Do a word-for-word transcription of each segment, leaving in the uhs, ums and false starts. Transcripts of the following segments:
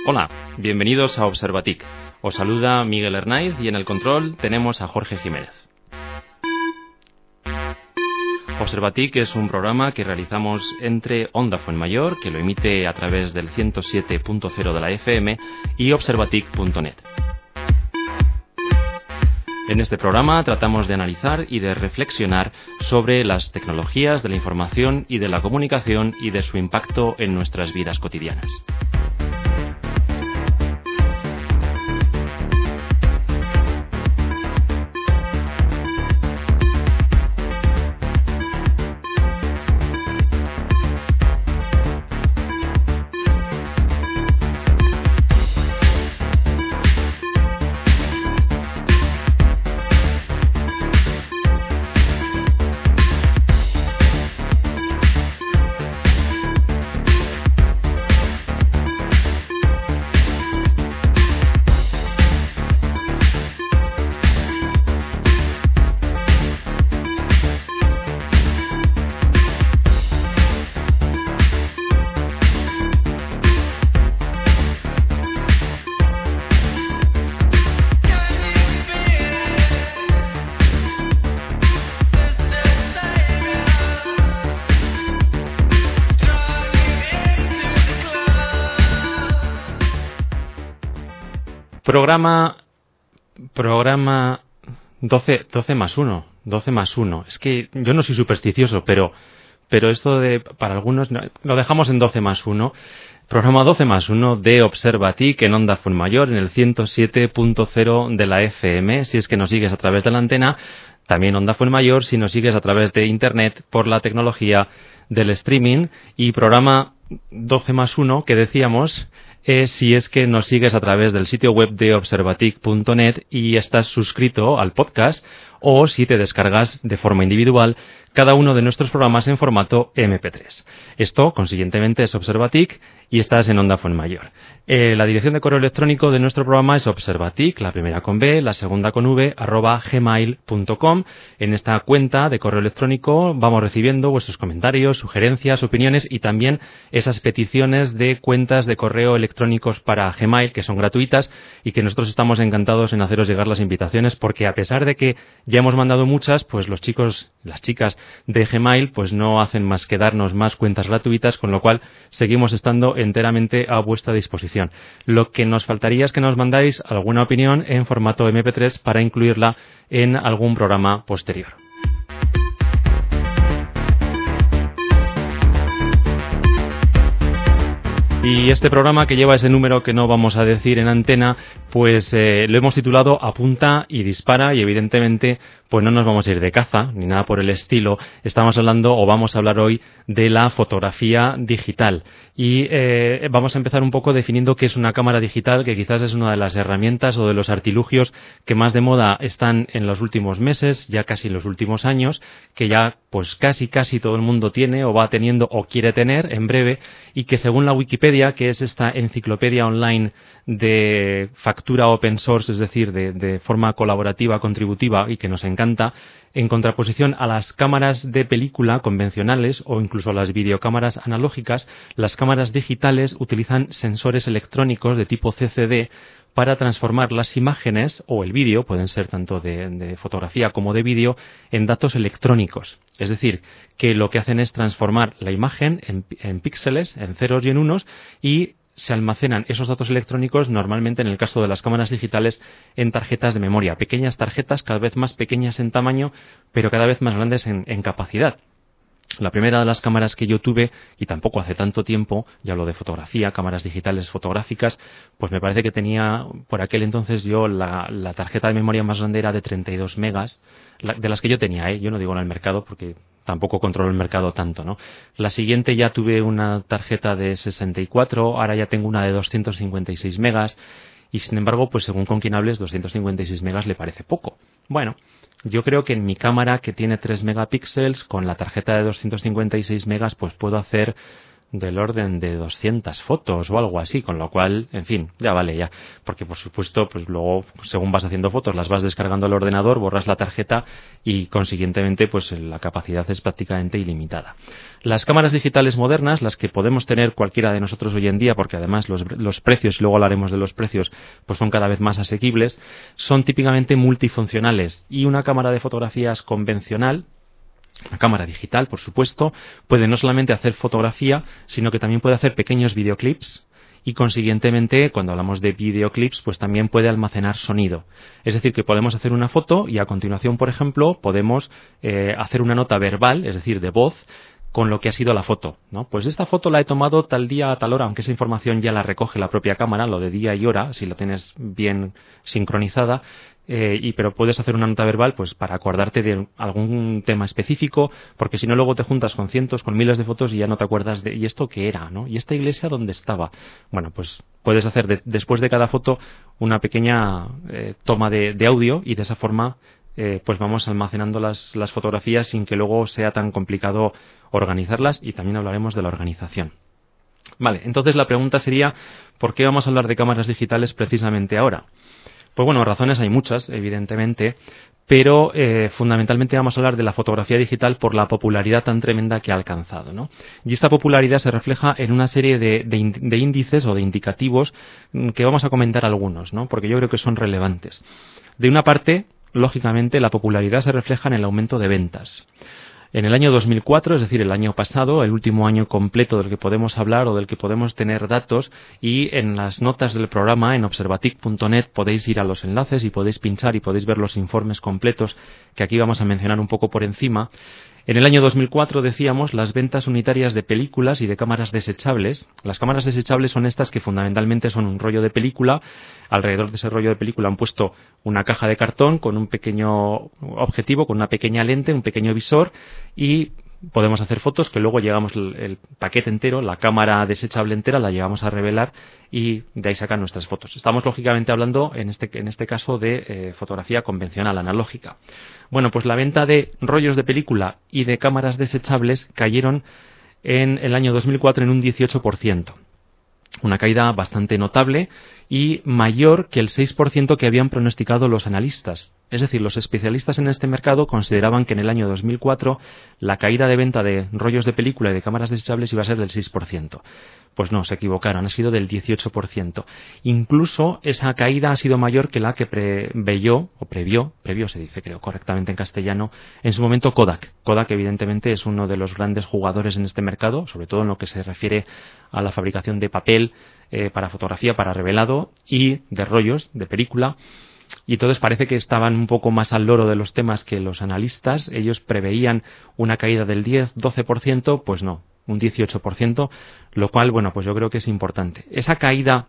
Hola, bienvenidos a Observatic. Os saluda Miguel Hernáiz y en el control tenemos a Jorge Jiménez. Observatic es un programa que realizamos entre Onda Fuenmayor, que lo emite a través del ciento siete punto cero de la F M, y observatic punto net. En este programa tratamos de analizar y de reflexionar sobre las tecnologías de la información y de la comunicación y de su impacto en nuestras vidas cotidianas. Programa, programa doce, doce más uno, doce más uno. Es que yo no soy supersticioso, pero, pero esto de, para algunos, lo dejamos en doce más uno. Programa doce más uno de Observatic en Onda Fuenmayor, en el ciento siete punto cero de la F M, si es que nos sigues a través de la antena. También Onda Fuenmayor si nos sigues a través de Internet por la tecnología del streaming. Y programa doce más uno que decíamos, Eh, si es que nos sigues a través del sitio web de observatic punto net y estás suscrito al podcast, o si te descargas de forma individual cada uno de nuestros programas en formato eme pe tres. Esto, consiguientemente, es Observatic y estás en Onda Fuenmayor. Eh, la dirección de correo electrónico de nuestro programa es observatic, la primera con B, la segunda con V, arroba gmail punto com. En esta cuenta de correo electrónico vamos recibiendo vuestros comentarios, sugerencias, opiniones y también esas peticiones de cuentas de correo electrónicos para Gmail, que son gratuitas y que nosotros estamos encantados en haceros llegar las invitaciones, porque a pesar de que ya hemos mandado muchas, pues los chicos, las chicas de Gmail, pues no hacen más que darnos más cuentas gratuitas, con lo cual seguimos estando enteramente a vuestra disposición. Lo que nos faltaría es que nos mandáis alguna opinión en formato eme pe tres para incluirla en algún programa posterior. Y este programa, que lleva ese número que no vamos a decir en antena, pues eh, lo hemos titulado Apunta y Dispara, y evidentemente pues no nos vamos a ir de caza ni nada por el estilo. Estamos hablando, o vamos a hablar hoy, de la fotografía digital. Y eh, vamos a empezar un poco definiendo qué es una cámara digital, que quizás es una de las herramientas o de los artilugios que más de moda están en los últimos meses, ya casi en los últimos años, que ya pues casi casi todo el mundo tiene o va teniendo o quiere tener en breve, y que según la Wikipedia, que es esta enciclopedia online de factura open source, es decir, de, de forma colaborativa, contributiva, y que nos encanta, en contraposición a las cámaras de película convencionales o incluso a las videocámaras analógicas, las cámaras digitales utilizan sensores electrónicos de tipo ce ce de para transformar las imágenes o el vídeo, pueden ser tanto de, de fotografía como de vídeo, en datos electrónicos. Es decir, que lo que hacen es transformar la imagen en, en píxeles, en ceros y en unos, y se almacenan esos datos electrónicos, normalmente en el caso de las cámaras digitales, en tarjetas de memoria. Pequeñas tarjetas, cada vez más pequeñas en tamaño, pero cada vez más grandes en, en capacidad. La primera de las cámaras que yo tuve, y tampoco hace tanto tiempo, ya hablo de fotografía, cámaras digitales fotográficas, pues me parece que tenía, por aquel entonces yo, la, la tarjeta de memoria más grande era de treinta y dos megas, la, de las que yo tenía, ¿eh? Yo no digo en el mercado porque tampoco controlo el mercado tanto, ¿no? La siguiente ya tuve una tarjeta de sesenta y cuatro, ahora ya tengo una de doscientos cincuenta y seis megas, y sin embargo, pues según con quien hables, doscientos cincuenta y seis megas le parece poco. Bueno, yo creo que en mi cámara, que tiene tres megapíxeles, con la tarjeta de doscientos cincuenta y seis megas, pues puedo hacer del orden de doscientas fotos o algo así, con lo cual, en fin, ya vale, ya. Porque, por supuesto, pues luego, según vas haciendo fotos, las vas descargando al ordenador, borras la tarjeta y, consiguientemente, pues la capacidad es prácticamente ilimitada. Las cámaras digitales modernas, las que podemos tener cualquiera de nosotros hoy en día, porque además los, los precios, y luego hablaremos de los precios, pues son cada vez más asequibles, son típicamente multifuncionales, y una cámara de fotografías convencional, la cámara digital, por supuesto, puede no solamente hacer fotografía, sino que también puede hacer pequeños videoclips y, consiguientemente, cuando hablamos de videoclips, pues también puede almacenar sonido. Es decir, que podemos hacer una foto y, a continuación, por ejemplo, podemos eh, hacer una nota verbal, es decir, de voz, con lo que ha sido la foto, ¿no? Pues esta foto la he tomado tal día a tal hora, aunque esa información ya la recoge la propia cámara, lo de día y hora, si la tienes bien sincronizada, eh, y pero puedes hacer una nota verbal pues para acordarte de algún tema específico, porque si no luego te juntas con cientos, con miles de fotos y ya no te acuerdas de ¿y esto qué era?, ¿no? ¿Y esta iglesia dónde estaba? Bueno, pues puedes hacer de, después de cada foto una pequeña eh, toma de, de audio, y de esa forma Eh, pues vamos almacenando las, las fotografías sin que luego sea tan complicado organizarlas, y también hablaremos de la organización. Vale, entonces la pregunta sería, ¿por qué vamos a hablar de cámaras digitales precisamente ahora? Pues bueno, razones hay muchas, evidentemente, pero eh, fundamentalmente vamos a hablar de la fotografía digital por la popularidad tan tremenda que ha alcanzado, ¿no? Y esta popularidad se refleja en una serie de, de, de índices o de indicativos que vamos a comentar algunos, ¿no? Porque yo creo que son relevantes. De una parte, lógicamente, la popularidad se refleja en el aumento de ventas. En el año dos mil cuatro, es decir, el año pasado, el último año completo del que podemos hablar o del que podemos tener datos, y en las notas del programa en observatic punto net podéis ir a los enlaces y podéis pinchar y podéis ver los informes completos que aquí vamos a mencionar un poco por encima. En el año dos mil cuatro, decíamos, las ventas unitarias de películas y de cámaras desechables. Las cámaras desechables son estas que fundamentalmente son un rollo de película. Alrededor de ese rollo de película han puesto una caja de cartón con un pequeño objetivo, con una pequeña lente, un pequeño visor, y podemos hacer fotos que luego llevamos el, el paquete entero, la cámara desechable entera, la llevamos a revelar y de ahí sacan nuestras fotos. Estamos lógicamente hablando en este, en este caso de eh, fotografía convencional, analógica. Bueno, pues la venta de rollos de película y de cámaras desechables cayeron en el año dos mil cuatro en un dieciocho por ciento. Una caída bastante notable y mayor que el seis por ciento que habían pronosticado los analistas. Es decir, los especialistas en este mercado consideraban que en el año dos mil cuatro la caída de venta de rollos de película y de cámaras desechables iba a ser del seis por ciento. Pues no, se equivocaron, ha sido del dieciocho por ciento. Incluso esa caída ha sido mayor que la que preveyó, o previó, previó se dice creo correctamente en castellano, en su momento Kodak. Kodak evidentemente es uno de los grandes jugadores en este mercado, sobre todo en lo que se refiere a la fabricación de papel eh, para fotografía, para revelado, y de rollos de película. Y entonces parece que estaban un poco más al loro de los temas que los analistas. Ellos preveían una caída del diez a doce por ciento, pues no, un dieciocho por ciento, lo cual, bueno, pues yo creo que es importante. Esa caída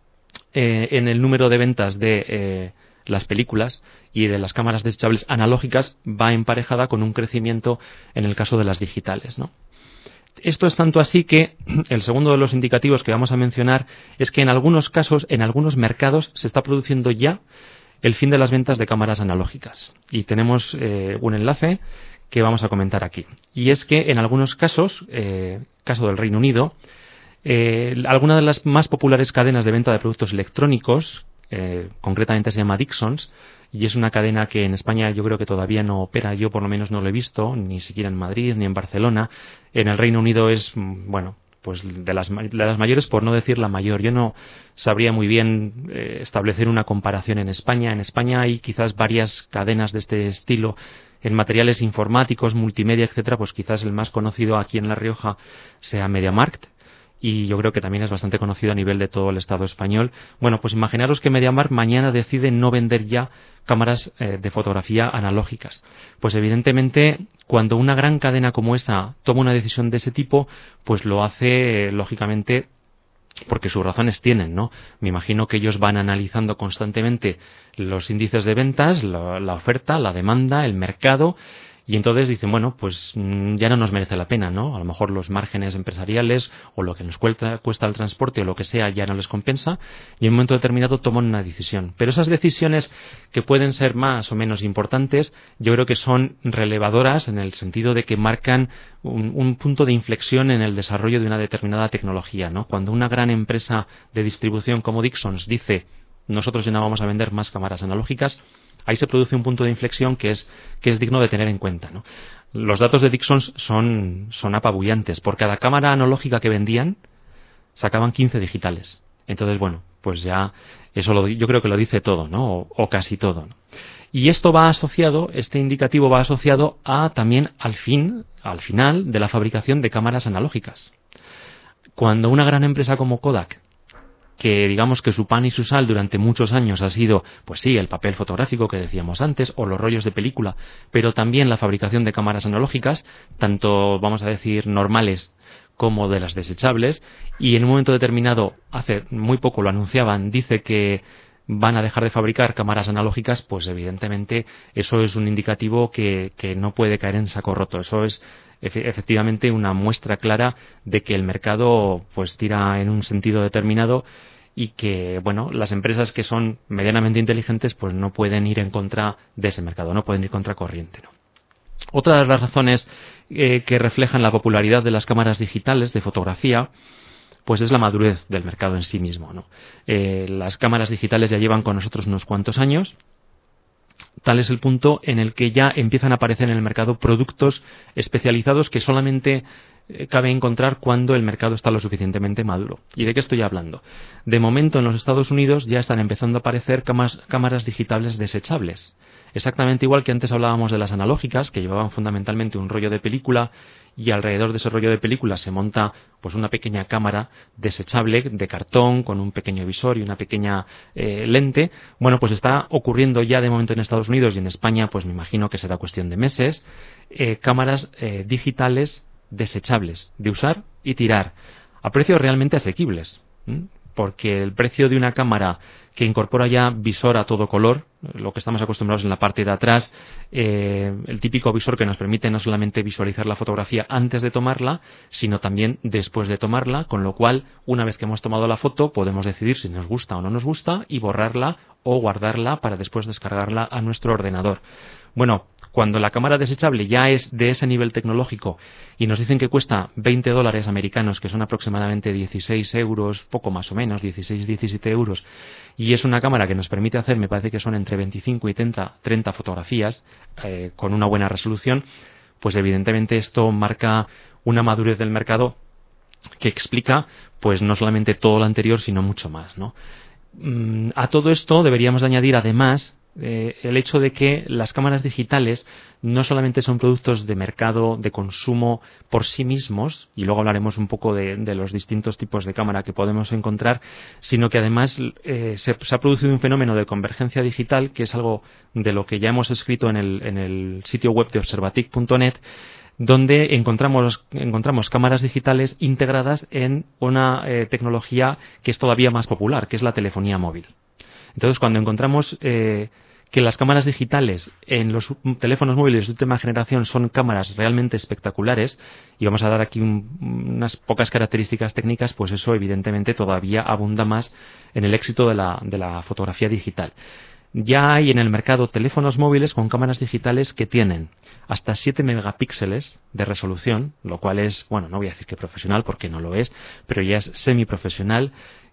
eh, en el número de ventas de eh, las películas y de las cámaras desechables analógicas va emparejada con un crecimiento en el caso de las digitales, ¿no? Esto es tanto así que el segundo de los indicativos que vamos a mencionar es que en algunos casos, en algunos mercados, se está produciendo ya el fin de las ventas de cámaras analógicas. Y tenemos eh, un enlace que vamos a comentar aquí. Y es que en algunos casos, eh, caso del Reino Unido, eh, alguna de las más populares cadenas de venta de productos electrónicos, eh, concretamente se llama Dixons, y es una cadena que en España yo creo que todavía no opera, yo por lo menos no lo he visto, ni siquiera en Madrid, ni en Barcelona. En el Reino Unido es, bueno, pues de las, de las mayores, por no decir la mayor. Yo no sabría muy bien eh, establecer una comparación en España. En España hay quizás varias cadenas de este estilo en materiales informáticos, multimedia, etcétera. Pues quizás el más conocido aquí en La Rioja sea MediaMarkt, y yo creo que también es bastante conocido a nivel de todo el Estado español. Bueno, pues imaginaros que MediaMarkt mañana decide no vender ya cámaras eh, de fotografía analógicas. Pues evidentemente, cuando una gran cadena como esa toma una decisión de ese tipo, pues lo hace, eh, lógicamente, porque sus razones tienen, ¿no? Me imagino que ellos van analizando constantemente los índices de ventas, la, la oferta, la demanda, el mercado, Y entonces dicen, bueno, pues ya no nos merece la pena, ¿no? A lo mejor los márgenes empresariales o lo que nos cuesta, cuesta el transporte o lo que sea ya no les compensa y en un momento determinado toman una decisión. Pero esas decisiones que pueden ser más o menos importantes, yo creo que son relevadoras en el sentido de que marcan un, un punto de inflexión en el desarrollo de una determinada tecnología, ¿no? Cuando una gran empresa de distribución como Dixons dice, nosotros ya no vamos a vender más cámaras analógicas, ahí se produce un punto de inflexión que es, que es digno de tener en cuenta, ¿no? Los datos de Dixon son, son apabullantes. Por cada cámara analógica que vendían, sacaban quince digitales. Entonces, bueno, pues ya eso lo, yo creo que lo dice todo, ¿no? O, o casi todo, ¿no? Y esto va asociado, este indicativo va asociado a también al fin, al final de la fabricación de cámaras analógicas. Cuando una gran empresa como Kodak, que digamos que su pan y su sal durante muchos años ha sido, pues sí, el papel fotográfico que decíamos antes, o los rollos de película, pero también la fabricación de cámaras analógicas, tanto, vamos a decir, normales como de las desechables, y en un momento determinado, hace muy poco lo anunciaban, dice que van a dejar de fabricar cámaras analógicas, pues evidentemente eso es un indicativo que, que no puede caer en saco roto. Eso es efectivamente una muestra clara de que el mercado pues tira en un sentido determinado y que, bueno, las empresas que son medianamente inteligentes pues no pueden ir en contra de ese mercado, no pueden ir contra corriente, ¿no? Otra de las razones eh, que reflejan la popularidad de las cámaras digitales de fotografía pues es la madurez del mercado en sí mismo, ¿no? Eh, las cámaras digitales ya llevan con nosotros unos cuantos años. Tal es el punto en el que ya empiezan a aparecer en el mercado productos especializados que solamente eh, cabe encontrar cuando el mercado está lo suficientemente maduro. ¿Y de qué estoy hablando? De momento en los Estados Unidos ya están empezando a aparecer cámaras, cámaras digitales desechables. Exactamente igual que antes hablábamos de las analógicas, que llevaban fundamentalmente un rollo de película y alrededor de ese rollo de película se monta pues una pequeña cámara desechable de cartón con un pequeño visor y una pequeña eh, lente. Bueno, pues está ocurriendo ya de momento en Estados Unidos y en España pues me imagino que será cuestión de meses, eh, cámaras eh, digitales desechables, de usar y tirar, a precios realmente asequibles, ¿m? Porque el precio de una cámara que incorpora ya visor a todo color, lo que estamos acostumbrados en la parte de atrás, eh, el típico visor que nos permite no solamente visualizar la fotografía antes de tomarla, sino también después de tomarla, con lo cual, una vez que hemos tomado la foto, podemos decidir si nos gusta o no nos gusta y borrarla o guardarla para después descargarla a nuestro ordenador. Bueno, cuando la cámara desechable ya es de ese nivel tecnológico y nos dicen que cuesta veinte dólares americanos, que son aproximadamente dieciséis euros, poco más o menos, dieciséis, diecisiete euros, y es una cámara que nos permite hacer, me parece que son entre veinticinco y treinta, treinta fotografías eh, con una buena resolución, pues evidentemente esto marca una madurez del mercado que explica pues no solamente todo lo anterior, sino mucho más, ¿no? Mm, a todo esto deberíamos de añadir además Eh, el hecho de que las cámaras digitales no solamente son productos de mercado, de consumo por sí mismos, y luego hablaremos un poco de, de los distintos tipos de cámara que podemos encontrar, sino que además eh, se, se ha producido un fenómeno de convergencia digital, que es algo de lo que ya hemos escrito en el, en el sitio web de observatic punto net, donde encontramos, encontramos cámaras digitales integradas en una eh, tecnología que es todavía más popular, que es la telefonía móvil. Entonces, cuando encontramos eh, que las cámaras digitales en los teléfonos móviles de última generación son cámaras realmente espectaculares, y vamos a dar aquí un, unas pocas características técnicas, pues eso evidentemente todavía abunda más en el éxito de la, de la fotografía digital. Ya hay en el mercado teléfonos móviles con cámaras digitales que tienen hasta siete megapíxeles de resolución, lo cual es, bueno, no voy a decir que profesional porque no lo es, pero ya es semiprofesional.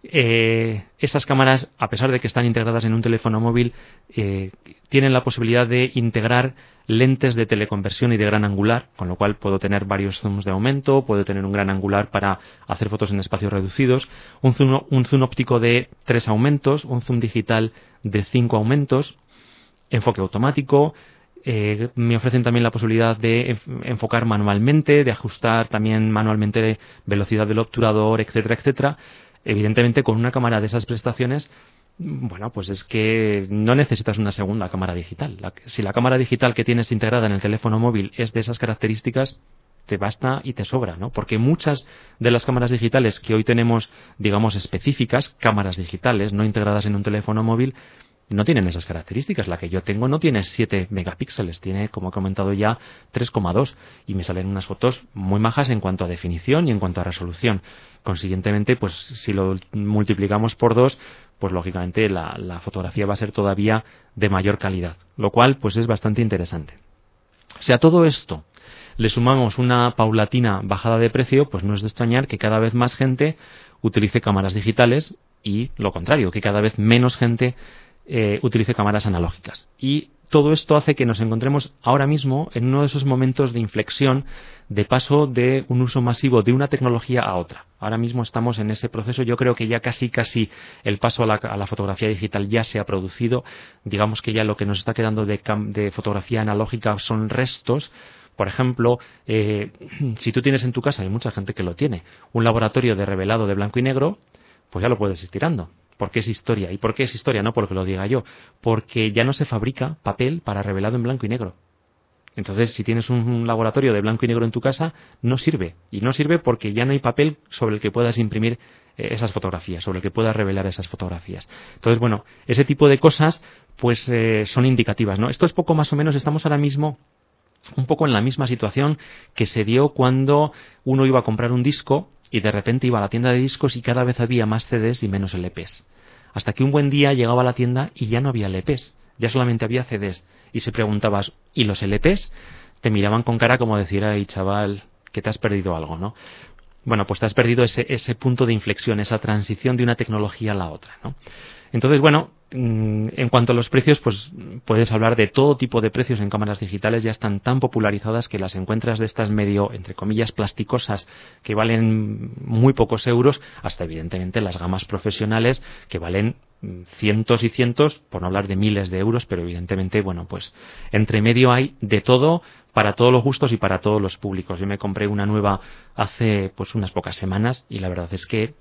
Eh, estas cámaras, a pesar de que están integradas en un teléfono móvil, eh, tienen la posibilidad de integrar lentes de teleconversión y de gran angular, con lo cual puedo tener varios zooms de aumento, puedo tener un gran angular para hacer fotos en espacios reducidos, un zoom, un zoom óptico de tres aumentos, un zoom digital de cinco aumentos, enfoque automático. Eh, me ofrecen también la posibilidad de enfocar manualmente, de ajustar también manualmente velocidad del obturador, etcétera, etcétera. Evidentemente, con una cámara de esas prestaciones, bueno, pues es que no necesitas una segunda cámara digital. La, si la cámara digital que tienes integrada en el teléfono móvil es de esas características, te basta y te sobra, ¿no? Porque muchas de las cámaras digitales que hoy tenemos, digamos, específicas, cámaras digitales, no integradas en un teléfono móvil, no tienen esas características. La que yo tengo no tiene siete megapíxeles, tiene, como he comentado ya, tres coma dos, y me salen unas fotos muy majas en cuanto a definición y en cuanto a resolución. Consiguientemente, pues si lo multiplicamos por dos, pues lógicamente la, la fotografía va a ser todavía de mayor calidad, lo cual pues es bastante interesante. Si a todo esto le sumamos una paulatina bajada de precio, pues no es de extrañar que cada vez más gente utilice cámaras digitales y lo contrario, que cada vez menos gente eh, utilice cámaras analógicas. Y todo esto hace que nos encontremos ahora mismo en uno de esos momentos de inflexión, de paso de un uso masivo de una tecnología a otra. Ahora mismo estamos en ese proceso. Yo creo que ya casi casi el paso a la, a la fotografía digital ya se ha producido. Digamos que ya lo que nos está quedando de, de fotografía analógica son restos. Por ejemplo, eh, si tú tienes en tu casa, hay mucha gente que lo tiene, un laboratorio de revelado de blanco y negro, pues ya lo puedes ir tirando. Porque es historia. ¿Y por qué es historia? No porque lo diga yo. Porque ya no se fabrica papel para revelado en blanco y negro. Entonces, si tienes un, un laboratorio de blanco y negro en tu casa, no sirve. Y no sirve porque ya no hay papel sobre el que puedas imprimir eh, esas fotografías, sobre el que puedas revelar esas fotografías. Entonces, bueno, ese tipo de cosas pues eh, son indicativas, ¿no? Esto es poco más o menos, estamos ahora mismo un poco en la misma situación que se dio cuando uno iba a comprar un disco y de repente iba a la tienda de discos y cada vez había más C Ds y menos L Ps. Hasta que un buen día llegaba a la tienda y ya no había L Ps, ya solamente había C Ds. Y se preguntabas, ¿y los L Ps? Te miraban con cara como decir, ay chaval, que te has perdido algo, ¿no? Bueno, pues te has perdido ese, ese punto de inflexión, esa transición de una tecnología a la otra, ¿no? Entonces, bueno, en cuanto a los precios, pues puedes hablar de todo tipo de precios en cámaras digitales. Ya están tan popularizadas que las encuentras de estas medio, entre comillas, plasticosas, que valen muy pocos euros, hasta evidentemente las gamas profesionales que valen cientos y cientos, por no hablar de miles de euros, pero evidentemente, bueno, pues entre medio hay de todo, para todos los gustos y para todos los públicos. Yo me compré una nueva hace pues unas pocas semanas y la verdad es que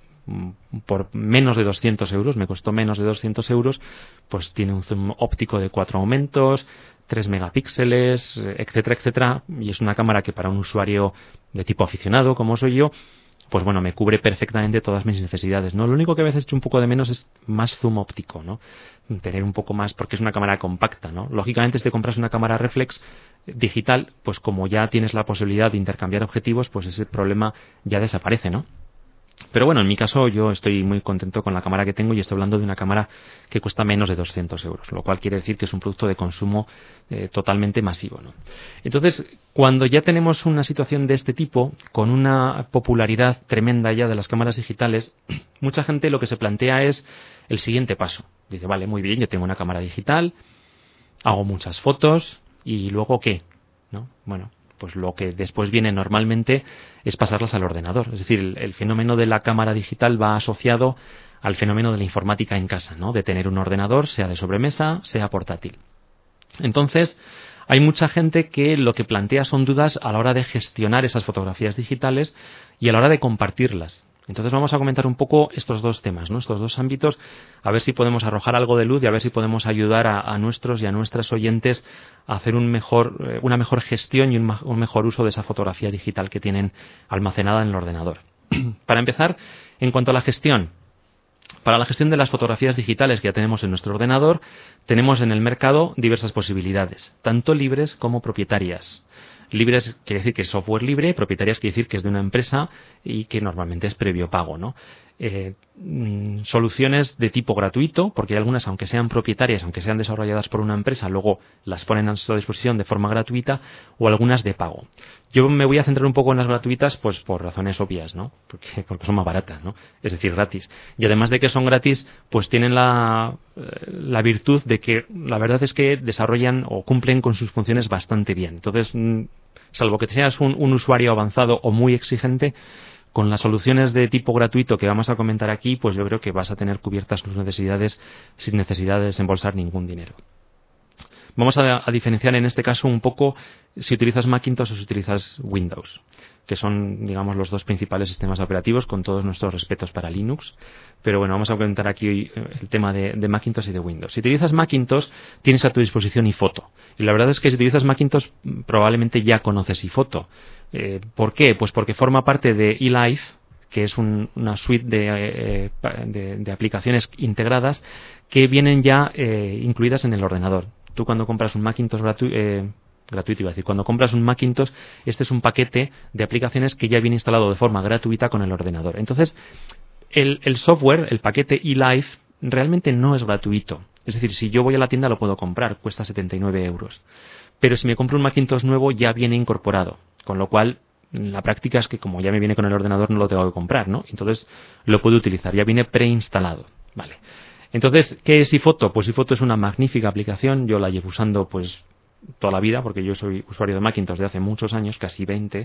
por menos de doscientos euros, me costó menos de doscientos euros, pues tiene un zoom óptico de cuatro aumentos, tres megapíxeles, etcétera, etcétera, y es una cámara que para un usuario de tipo aficionado, como soy yo, pues bueno, me cubre perfectamente todas mis necesidades, ¿no? Lo único que a veces echo un poco de menos es más zoom óptico, ¿no? Tener un poco más, porque es una cámara compacta, ¿no? Lógicamente, si te compras una cámara reflex digital, pues como ya tienes la posibilidad de intercambiar objetivos, pues ese problema ya desaparece, ¿no? Pero bueno, en mi caso yo estoy muy contento con la cámara que tengo y estoy hablando de una cámara que cuesta menos de doscientos euros, lo cual quiere decir que es un producto de consumo eh, totalmente masivo, ¿no? Entonces, cuando ya tenemos una situación de este tipo, con una popularidad tremenda ya de las cámaras digitales, mucha gente lo que se plantea es el siguiente paso. Dice, vale, muy bien, yo tengo una cámara digital, hago muchas fotos, ¿y luego qué? ¿No? Bueno, pues lo que después viene normalmente es pasarlas al ordenador. Es decir, el, el fenómeno de la cámara digital va asociado al fenómeno de la informática en casa, ¿no? De tener un ordenador, sea de sobremesa, sea portátil. Entonces, hay mucha gente que lo que plantea son dudas a la hora de gestionar esas fotografías digitales y a la hora de compartirlas. Entonces vamos a comentar un poco estos dos temas, ¿no? Estos dos ámbitos, a ver si podemos arrojar algo de luz y a ver si podemos ayudar a, a nuestros y a nuestras oyentes a hacer un mejor, eh, una mejor gestión y un, un mejor uso de esa fotografía digital que tienen almacenada en el ordenador. Para empezar, en cuanto a la gestión, para la gestión de las fotografías digitales que ya tenemos en nuestro ordenador, tenemos en el mercado diversas posibilidades, tanto libres como propietarias. Libres quiere decir que es software libre, propietarias quiere decir que es de una empresa y que normalmente es previo pago, ¿no? Eh, mm, soluciones de tipo gratuito, porque hay algunas, aunque sean propietarias, aunque sean desarrolladas por una empresa, luego las ponen a su disposición de forma gratuita, o algunas de pago. Yo me voy a centrar un poco en las gratuitas, pues por razones obvias, ¿no? Porque, porque son más baratas, ¿no? Es decir, gratis. Y además de que son gratis, pues tienen la, la virtud de que la verdad es que desarrollan o cumplen con sus funciones bastante bien. Entonces, salvo que seas un, un usuario avanzado o muy exigente, con las soluciones de tipo gratuito que vamos a comentar aquí, pues yo creo que vas a tener cubiertas tus necesidades sin necesidad de desembolsar ningún dinero. Vamos a, a diferenciar en este caso un poco si utilizas Macintosh o si utilizas Windows, que son, digamos, los dos principales sistemas operativos, con todos nuestros respetos para Linux. Pero bueno, vamos a comentar aquí el tema de, de Macintosh y de Windows. Si utilizas Macintosh, tienes a tu disposición iPhoto. Y la verdad es que si utilizas Macintosh, probablemente ya conoces iPhoto. Eh, ¿Por qué? Pues porque forma parte de eLife, que es un, una suite de, eh, de, de aplicaciones integradas que vienen ya eh, incluidas en el ordenador. Tú cuando compras un Macintosh gratu eh, gratuito, iba a decir, cuando compras un Macintosh, este es un paquete de aplicaciones que ya viene instalado de forma gratuita con el ordenador. Entonces, el, el software, el paquete eLife, realmente no es gratuito. Es decir, si yo voy a la tienda lo puedo comprar, cuesta setenta y nueve euros. Pero si me compro un Macintosh nuevo ya viene incorporado, con lo cual la práctica es que como ya me viene con el ordenador no lo tengo que comprar, ¿no? Entonces lo puedo utilizar, ya viene preinstalado, ¿vale? Entonces, ¿qué es iPhoto? Pues iPhoto es una magnífica aplicación, yo la llevo usando pues toda la vida, porque yo soy usuario de Macintosh de hace muchos años, casi veinte,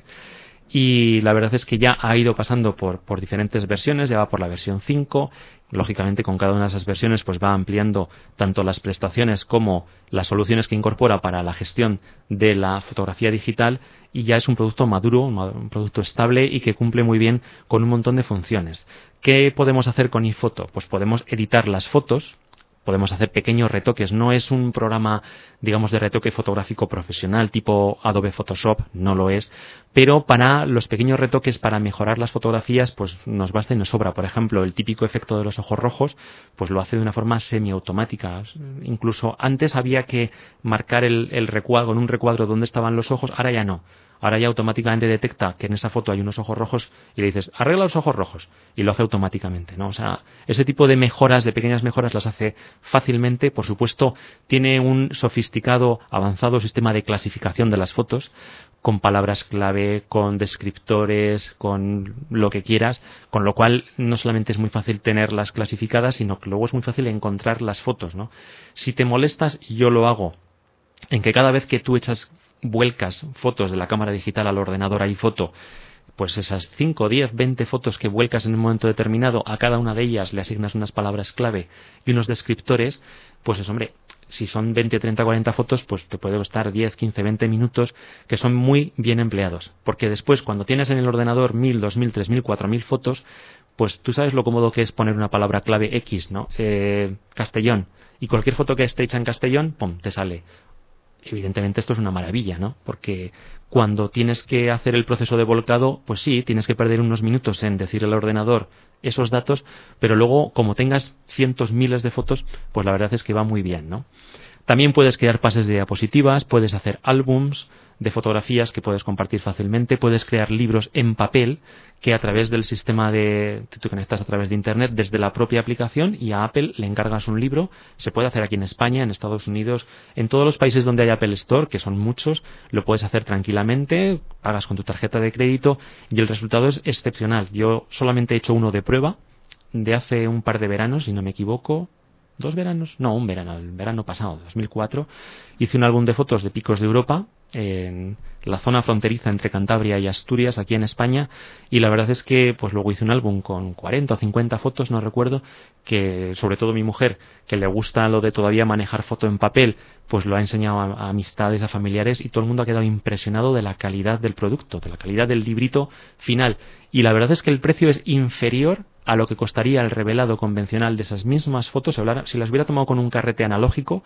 y la verdad es que ya ha ido pasando por, por diferentes versiones, ya va por la versión cinco, lógicamente con cada una de esas versiones pues va ampliando tanto las prestaciones como las soluciones que incorpora para la gestión de la fotografía digital, y ya es un producto maduro, un producto estable y que cumple muy bien con un montón de funciones. ¿Qué podemos hacer con iPhoto? Pues podemos editar las fotos, podemos hacer pequeños retoques. No es un programa, digamos, de retoque fotográfico profesional tipo Adobe Photoshop, no lo es, pero para los pequeños retoques para mejorar las fotografías pues nos basta y nos sobra. Por ejemplo, el típico efecto de los ojos rojos pues lo hace de una forma semiautomática. Incluso antes había que marcar el, el recuadro, en un recuadro donde estaban los ojos, ahora ya no. Ahora ya automáticamente detecta que en esa foto hay unos ojos rojos y le dices, arregla los ojos rojos, y lo hace automáticamente, ¿no? O sea, ese tipo de mejoras, de pequeñas mejoras, las hace fácilmente. Por supuesto, tiene un sofisticado, avanzado sistema de clasificación de las fotos, con palabras clave, con descriptores, con lo que quieras, con lo cual no solamente es muy fácil tenerlas clasificadas, sino que luego es muy fácil encontrar las fotos, ¿no? Si te molestas, y yo lo hago, en que cada vez que tú echas vuelcas fotos de la cámara digital al ordenador a iPhoto, pues esas cinco, diez, veinte fotos que vuelcas en un momento determinado, a cada una de ellas le asignas unas palabras clave y unos descriptores, pues es, hombre, si son veinte, treinta, cuarenta fotos, pues te puede costar diez, quince, veinte minutos, que son muy bien empleados. Porque después, cuando tienes en el ordenador mil, dos mil, tres mil, cuatro mil fotos, pues tú sabes lo cómodo que es poner una palabra clave X, ¿no? Eh, Castellón. Y cualquier foto que esté hecha en Castellón, pum, te sale. Evidentemente esto es una maravilla, ¿no? Porque cuando tienes que hacer el proceso de volcado, pues sí, tienes que perder unos minutos en decirle al ordenador esos datos, pero luego, como tengas cientos, miles de fotos, pues la verdad es que va muy bien, ¿no? También puedes crear pases de diapositivas, puedes hacer álbums de fotografías que puedes compartir fácilmente, puedes crear libros en papel que a través del sistema de... tú conectas a través de Internet desde la propia aplicación y a Apple le encargas un libro. Se puede hacer aquí en España, en Estados Unidos, en todos los países donde hay Apple Store, que son muchos, lo puedes hacer tranquilamente, pagas con tu tarjeta de crédito y el resultado es excepcional. Yo solamente he hecho uno de prueba de hace un par de veranos, si no me equivoco. ¿Dos veranos? No, un verano, el verano pasado, dos mil cuatro, hice un álbum de fotos de picos de Europa, en la zona fronteriza entre Cantabria y Asturias, aquí en España, y la verdad es que pues luego hice un álbum con cuarenta o cincuenta fotos, no recuerdo, que sobre todo mi mujer, que le gusta lo de todavía manejar foto en papel, pues lo ha enseñado a, a amistades, a familiares, y todo el mundo ha quedado impresionado de la calidad del producto, de la calidad del librito final. Y la verdad es que el precio es inferior a lo que costaría el revelado convencional de esas mismas fotos. Si las hubiera tomado con un carrete analógico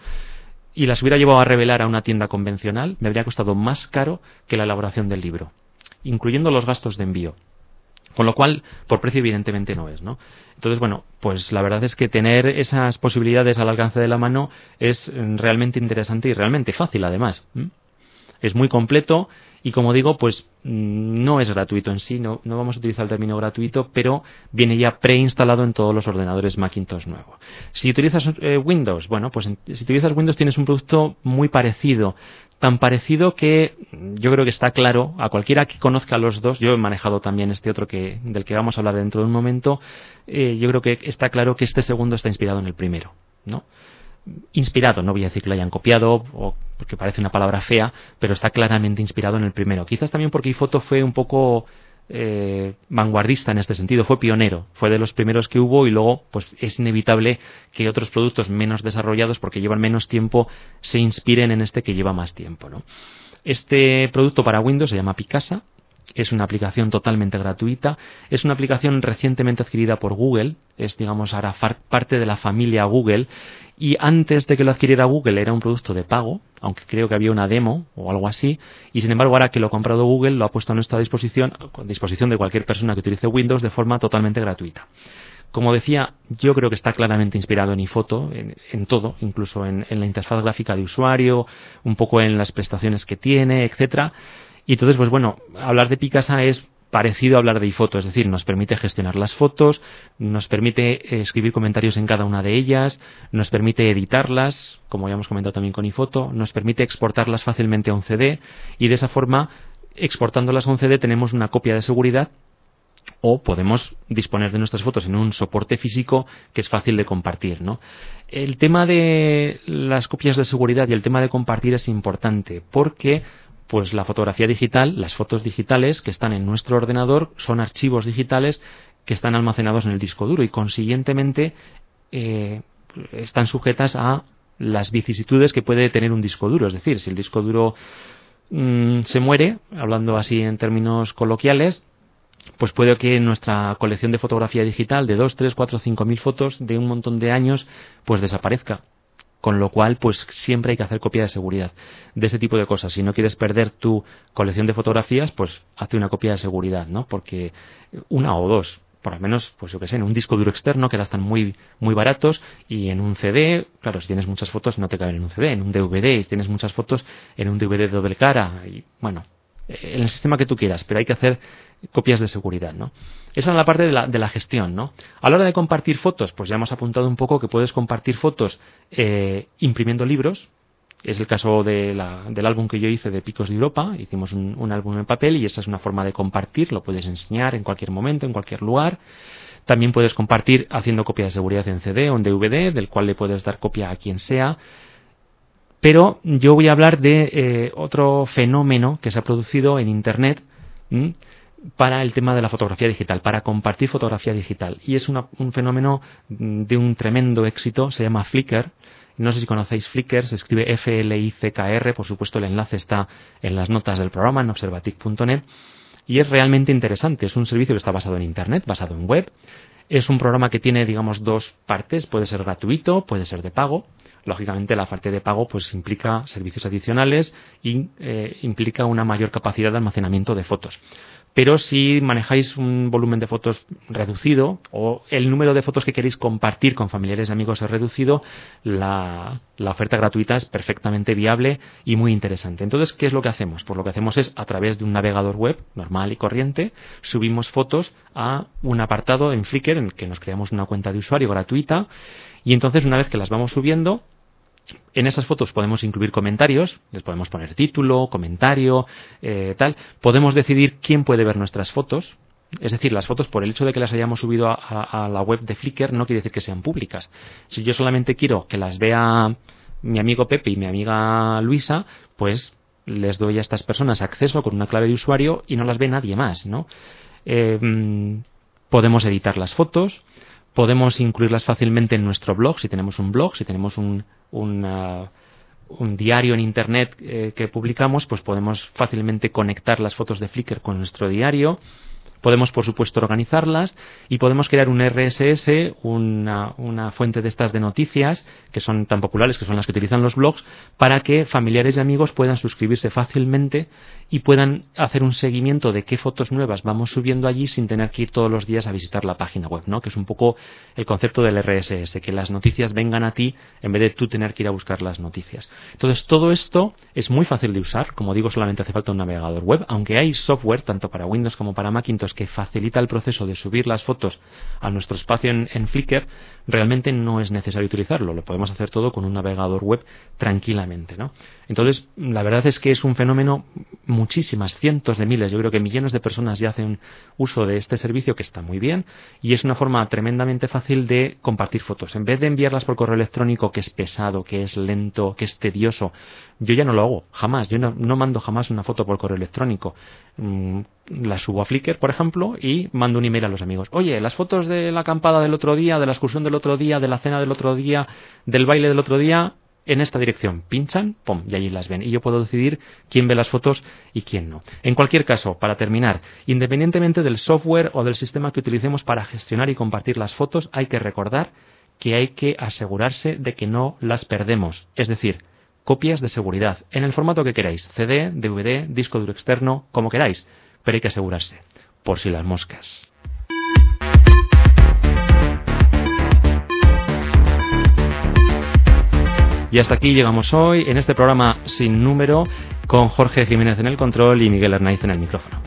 y las hubiera llevado a revelar a una tienda convencional, me habría costado más caro que la elaboración del libro, incluyendo los gastos de envío. Con lo cual, por precio evidentemente no es, ¿no? Entonces, bueno, pues la verdad es que tener esas posibilidades al alcance de la mano es realmente interesante y realmente fácil, además. ¿Mm? Es muy completo y, como digo, pues no es gratuito en sí, no, no vamos a utilizar el término gratuito, pero viene ya preinstalado en todos los ordenadores Macintosh nuevos. Si utilizas eh, Windows, bueno, pues en, si utilizas Windows tienes un producto muy parecido, tan parecido que yo creo que está claro a cualquiera que conozca los dos. Yo he manejado también este otro que del que vamos a hablar dentro de un momento. Eh, yo creo que está claro que este segundo está inspirado en el primero, ¿no? Inspirado, no voy a decir que lo hayan copiado o porque parece una palabra fea, pero está claramente inspirado en el primero. Quizás también porque iPhoto fue un poco eh, vanguardista en este sentido, fue pionero, fue de los primeros que hubo, y luego pues es inevitable que otros productos menos desarrollados, porque llevan menos tiempo, se inspiren en este que lleva más tiempo, ¿no? Este producto para Windows se llama Picasa Es una aplicación totalmente gratuita. Es una aplicación recientemente adquirida por Google. Es, digamos, ahora parte de la familia Google. Y antes de que lo adquiriera Google era un producto de pago, aunque creo que había una demo o algo así. Y sin embargo, ahora que lo ha comprado Google, lo ha puesto a nuestra disposición, a disposición de cualquier persona que utilice Windows de forma totalmente gratuita. Como decía, yo creo que está claramente inspirado en iPhoto, en, en todo, incluso en, en la interfaz gráfica de usuario, un poco en las prestaciones que tiene, etcétera. Y entonces, pues bueno, hablar de Picasa es parecido a hablar de iPhoto, es decir, nos permite gestionar las fotos, nos permite eh, escribir comentarios en cada una de ellas, nos permite editarlas, como ya hemos comentado también con iPhoto, nos permite exportarlas fácilmente a un C D y de esa forma, exportándolas a un C D, tenemos una copia de seguridad o podemos disponer de nuestras fotos en un soporte físico que es fácil de compartir, ¿no? El tema de las copias de seguridad y el tema de compartir es importante porque pues la fotografía digital, las fotos digitales que están en nuestro ordenador son archivos digitales que están almacenados en el disco duro y consiguientemente eh, están sujetas a las vicisitudes que puede tener un disco duro. Es decir, si el disco duro mmm, se muere, hablando así en términos coloquiales, pues puede que nuestra colección de fotografía digital de dos, tres, cuatro, cinco mil fotos de un montón de años pues desaparezca. Con lo cual, pues siempre hay que hacer copia de seguridad de ese tipo de cosas. Si no quieres perder tu colección de fotografías, pues hazte una copia de seguridad, ¿no? Porque una o dos, por lo menos, pues yo que sé, en un disco duro externo que ahora están muy, muy baratos y en un C D, claro, si tienes muchas fotos no te caben en un C D, en un D V D, y si tienes muchas fotos en un D V D de doble cara y bueno, en el sistema que tú quieras, pero hay que hacer copias de seguridad, ¿no? Esa es la parte de la, de la gestión, ¿no? A la hora de compartir fotos, pues ya hemos apuntado un poco que puedes compartir fotos eh, imprimiendo libros. Es el caso de la, del álbum que yo hice de Picos de Europa. Hicimos un, un álbum en papel y esa es una forma de compartir. Lo puedes enseñar en cualquier momento, en cualquier lugar. También puedes compartir haciendo copia de seguridad en C D o en D V D, del cual le puedes dar copia a quien sea. Pero yo voy a hablar de eh, otro fenómeno que se ha producido en Internet ¿m? para el tema de la fotografía digital, para compartir fotografía digital. Y es una, un fenómeno de un tremendo éxito, se llama Flickr. No sé si conocéis Flickr, se escribe F L I C K R, por supuesto el enlace está en las notas del programa en observatic punto net. Y es realmente interesante, es un servicio que está basado en Internet, basado en web. Es un programa que tiene, digamos, dos partes, puede ser gratuito, puede ser de pago. Lógicamente la parte de pago pues implica servicios adicionales y eh, implica una mayor capacidad de almacenamiento de fotos. Pero si manejáis un volumen de fotos reducido o el número de fotos que queréis compartir con familiares y amigos es reducido, la, la oferta gratuita es perfectamente viable y muy interesante. Entonces, ¿qué es lo que hacemos? Pues lo que hacemos es, a través de un navegador web normal y corriente, subimos fotos a un apartado en Flickr en el que nos creamos una cuenta de usuario gratuita y entonces una vez que las vamos subiendo, en esas fotos podemos incluir comentarios, les podemos poner título, comentario, eh, tal. Podemos decidir quién puede ver nuestras fotos. Es decir, las fotos, por el hecho de que las hayamos subido a, a, a la web de Flickr, no quiere decir que sean públicas. Si yo solamente quiero que las vea mi amigo Pepe y mi amiga Luisa, pues les doy a estas personas acceso con una clave de usuario y no las ve nadie más, ¿no? Eh, podemos editar las fotos. Podemos incluirlas fácilmente en nuestro blog, si tenemos un blog, si tenemos un, un, uh, un diario en Internet eh, que publicamos, pues podemos fácilmente conectar las fotos de Flickr con nuestro diario. Podemos, por supuesto, organizarlas y podemos crear un R S S, una, una fuente de estas de noticias, que son tan populares, que son las que utilizan los blogs, para que familiares y amigos puedan suscribirse fácilmente y puedan hacer un seguimiento de qué fotos nuevas vamos subiendo allí sin tener que ir todos los días a visitar la página web, ¿no? Que es un poco el concepto del R S S, que las noticias vengan a ti en vez de tú tener que ir a buscar las noticias. Entonces, todo esto es muy fácil de usar. Como digo, solamente hace falta un navegador web, aunque hay software, tanto para Windows como para Macintosh, que facilita el proceso de subir las fotos a nuestro espacio en, en Flickr. Realmente no es necesario utilizarlo, lo podemos hacer todo con un navegador web tranquilamente, ¿no? Entonces, la verdad es que es un fenómeno, muchísimas, cientos de miles, yo creo que millones de personas ya hacen uso de este servicio, que está muy bien, y es una forma tremendamente fácil de compartir fotos. En vez de enviarlas por correo electrónico, que es pesado, que es lento, que es tedioso, yo ya no lo hago, jamás, yo no, no mando jamás una foto por correo electrónico. Mm, la subo a Flickr, por ejemplo, y mando un email a los amigos. Oye, las fotos de la acampada del otro día, de la excursión del otro día, de la cena del otro día, del baile del otro día, en esta dirección, pinchan, pum, y allí las ven. Y yo puedo decidir quién ve las fotos y quién no. En cualquier caso, para terminar, independientemente del software o del sistema que utilicemos para gestionar y compartir las fotos, hay que recordar que hay que asegurarse de que no las perdemos. Es decir, copias de seguridad, en el formato que queráis, C D, D V D, disco duro externo, como queráis, pero hay que asegurarse, por si las moscas. Y hasta aquí llegamos hoy en este programa sin número con Jorge Jiménez en el control y Miguel Arnaiz en el micrófono.